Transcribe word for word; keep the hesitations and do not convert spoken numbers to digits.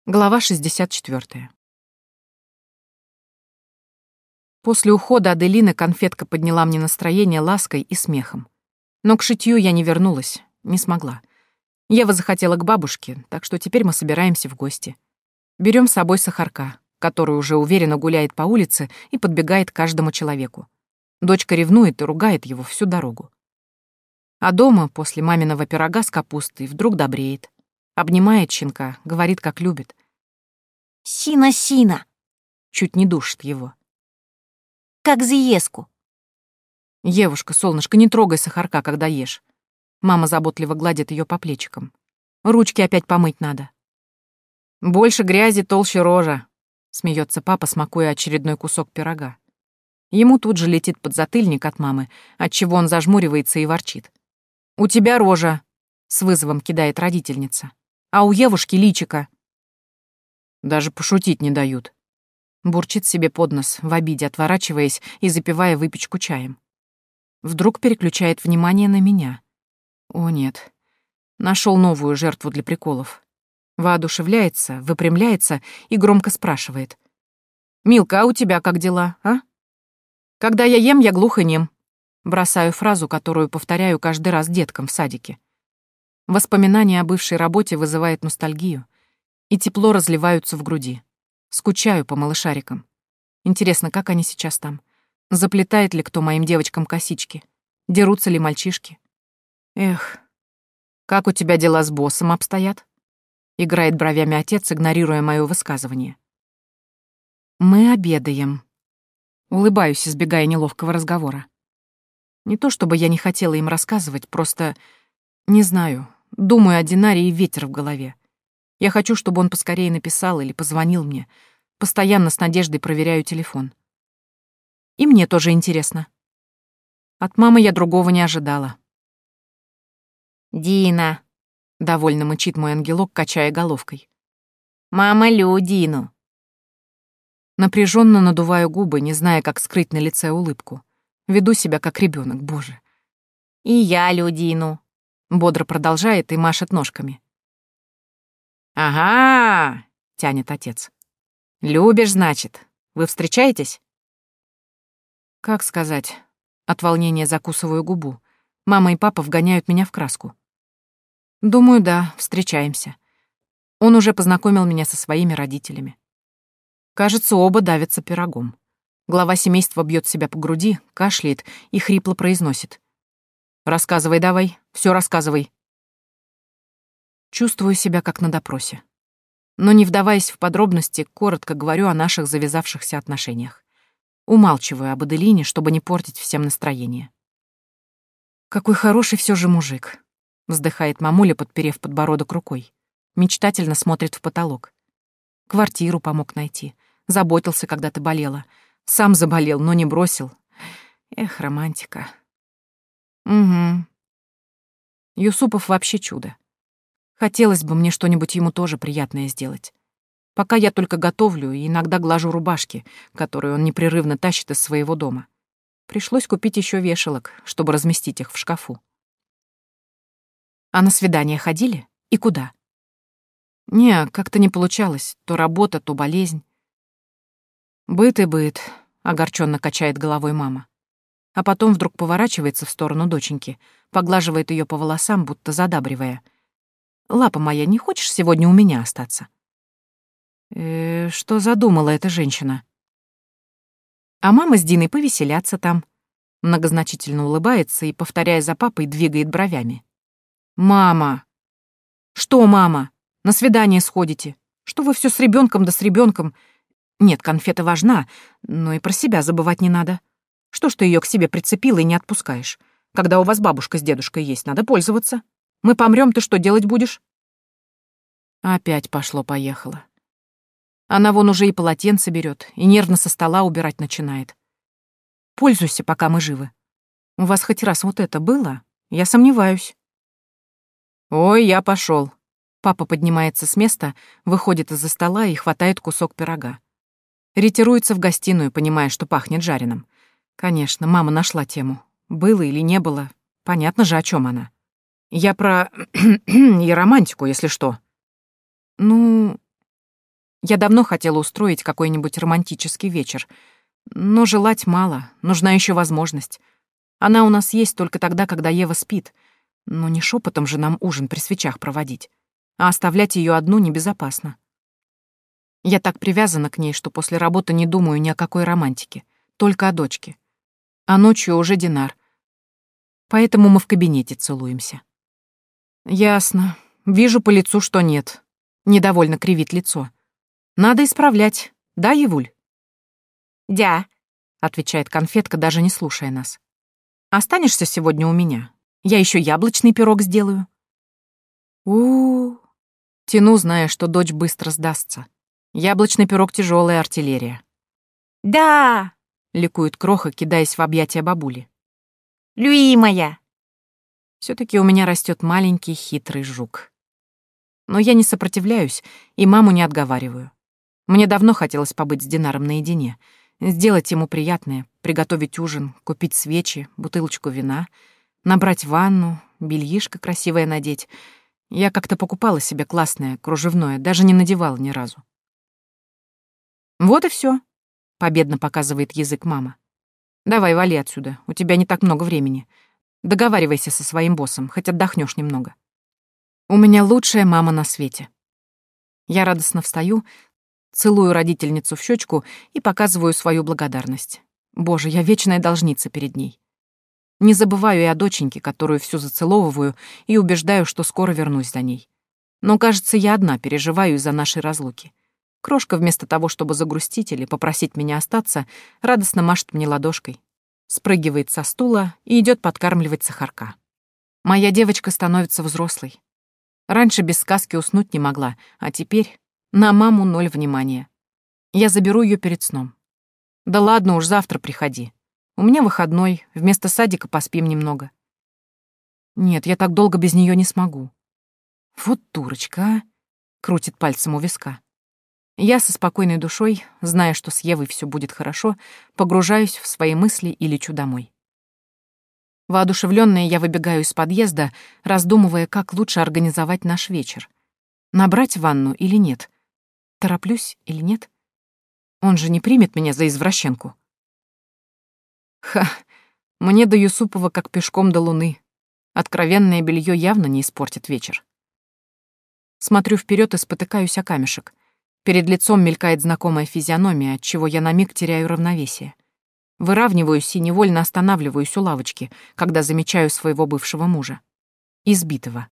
Глава шестьдесят четвёртая. После ухода Аделины конфетка подняла мне настроение лаской и смехом. Но к шитью я не вернулась, не смогла. Ева захотела к бабушке, так что теперь мы собираемся в гости. Берем с собой Сахарка, который уже уверенно гуляет по улице и подбегает к каждому человеку. Дочка ревнует и ругает его всю дорогу. А дома, после маминого пирога с капустой, вдруг добреет. Обнимает щенка, говорит, как любит. «Сина-сина!» Чуть не душит его. «Как заеску!» «Евушка, солнышко, не трогай Сахарка, когда ешь». Мама заботливо гладит ее по плечикам. «Ручки опять помыть надо». «Больше грязи, толще рожа», — смеется папа, смакуя очередной кусок пирога. Ему тут же летит подзатыльник от мамы, отчего он зажмуривается и ворчит. «У тебя рожа», — с вызовом кидает родительница. «А у Евушки личико». «Даже пошутить не дают». Бурчит себе под нос, в обиде отворачиваясь и запивая выпечку чаем. Вдруг переключает внимание на меня. О нет, нашел новую жертву для приколов. Воодушевляется, выпрямляется и громко спрашивает. «Милка, а у тебя как дела, а?» «Когда я ем, я глух и нем». Бросаю фразу, которую повторяю каждый раз деткам в садике. Воспоминания о бывшей работе вызывают ностальгию, и тепло разливаются в груди. Скучаю по малышарикам. Интересно, как они сейчас там? Заплетает ли кто моим девочкам косички? Дерутся ли мальчишки? Эх, как у тебя дела с боссом обстоят? Играет бровями отец, игнорируя моё высказывание. Мы обедаем. Улыбаюсь, избегая неловкого разговора. Не то чтобы я не хотела им рассказывать, просто... Не знаю, думаю о Динаре и ветер в голове. Я хочу, чтобы он поскорее написал или позвонил мне. Постоянно с надеждой проверяю телефон. И мне тоже интересно. От мамы я другого не ожидала. «Дина!» — довольно мычит мой ангелок, качая головкой. «Мама лю Дину!» Напряженно надуваю губы, не зная, как скрыть на лице улыбку. Веду себя как ребенок, боже. «И я лю Дину!» — бодро продолжает и машет ножками. «Ага!» — тянет отец. «Любишь, значит? Вы встречаетесь?» Как сказать? От волнения закусываю губу. Мама и папа вгоняют меня в краску. Думаю, да, встречаемся. Он уже познакомил меня со своими родителями. Кажется, оба давятся пирогом. Глава семейства бьет себя по груди, кашляет и хрипло произносит. «Рассказывай давай, все рассказывай». Чувствую себя как на допросе. Но не вдаваясь в подробности, коротко говорю о наших завязавшихся отношениях. Умалчиваю об Аделине, чтобы не портить всем настроение. «Какой хороший все же мужик», — вздыхает мамуля, подперев подбородок рукой. Мечтательно смотрит в потолок. Квартиру помог найти. Заботился, когда ты болела. Сам заболел, но не бросил. Эх, романтика. Угу. Юсупов вообще чудо. Хотелось бы мне что-нибудь ему тоже приятное сделать. Пока я только готовлю и иногда глажу рубашки, которые он непрерывно тащит из своего дома. Пришлось купить еще вешалок, чтобы разместить их в шкафу. А на свидание ходили? И куда? Не, как-то не получалось. То работа, то болезнь. Быт и быт, огорченно качает головой мама. А потом вдруг поворачивается в сторону доченьки, поглаживает ее по волосам, будто задабривая. «Лапа моя, не хочешь сегодня у меня остаться?» Э, что задумала эта женщина? А мама с Диной повеселятся там. Многозначительно улыбается и, повторяя за папой, двигает бровями. «Мама!» «Что, мама? На свидание сходите? Что вы все с ребенком да с ребенком? Нет, конфета важна, но и про себя забывать не надо. Что ж ты ее к себе прицепила и не отпускаешь? Когда у вас бабушка с дедушкой есть, надо пользоваться. Мы помрем, ты что делать будешь?» Опять пошло-поехало. Она вон уже и полотенце берет, и нервно со стола убирать начинает. Пользуйся, пока мы живы. У вас хоть раз вот это было? Я сомневаюсь. Ой, я пошел. Папа поднимается с места, выходит из-за стола и хватает кусок пирога. Ретируется в гостиную, понимая, что пахнет жареным. Конечно, мама нашла тему. Было или не было, понятно же, о чем она. Я про... и романтику, если что. Ну... Я давно хотела устроить какой-нибудь романтический вечер, но желать мало, нужна еще возможность. Она у нас есть только тогда, когда Ева спит, но не шепотом же нам ужин при свечах проводить, а оставлять ее одну небезопасно. Я так привязана к ней, что после работы не думаю ни о какой романтике, только о дочке. А ночью уже Динар. Поэтому мы в кабинете целуемся. Ясно. Вижу по лицу, что нет. Недовольно кривит лицо. Надо исправлять. Да, Евуль? «Дя», — отвечает конфетка, даже не слушая нас. «Останешься сегодня у меня? Я еще яблочный пирог сделаю». У-у-у. Тяну, зная, что дочь быстро сдастся. Яблочный пирог — тяжелая артиллерия. «Да!» — ликует Кроха, кидаясь в объятия бабули. «Любимая!» Все-таки у меня растет маленький хитрый жук. Но я не сопротивляюсь и маму не отговариваю. Мне давно хотелось побыть с Динаром наедине, сделать ему приятное, приготовить ужин, купить свечи, бутылочку вина, набрать ванну, бельишко красивое надеть. Я как-то покупала себе классное, кружевное, даже не надевала ни разу. Вот и все, победно показывает язык мама. Давай, вали отсюда, у тебя не так много времени. Договаривайся со своим боссом, хоть отдохнешь немного. У меня лучшая мама на свете. Я радостно встаю, целую родительницу в щечку и показываю свою благодарность. Боже, я вечная должница перед ней. Не забываю и о доченьке, которую всю зацеловываю, и убеждаю, что скоро вернусь за ней. Но, кажется, я одна переживаю из-за нашей разлуки. Крошка, вместо того, чтобы загрустить или попросить меня остаться, радостно машет мне ладошкой, спрыгивает со стула и идет подкармливать сахарка. Моя девочка становится взрослой. Раньше без сказки уснуть не могла, а теперь на маму ноль внимания. Я заберу ее перед сном. Да ладно уж, завтра приходи. У меня выходной, вместо садика поспим немного. Нет, я так долго без нее не смогу. Вот дурочка, а? Крутит пальцем у виска. Я со спокойной душой, зная, что с Евой все будет хорошо, погружаюсь в свои мысли и лечу домой. Воодушевлённая, я выбегаю из подъезда, раздумывая, как лучше организовать наш вечер. Набрать ванну или нет? Тороплюсь или нет? Он же не примет меня за извращенку. Ха, мне до Юсупова как пешком до Луны. Откровенное белье явно не испортит вечер. Смотрю вперед и спотыкаюсь о камешек. Перед лицом мелькает знакомая физиономия, отчего я на миг теряю равновесие. Выравниваюсь и невольно останавливаюсь у лавочки, когда замечаю своего бывшего мужа. Избитого.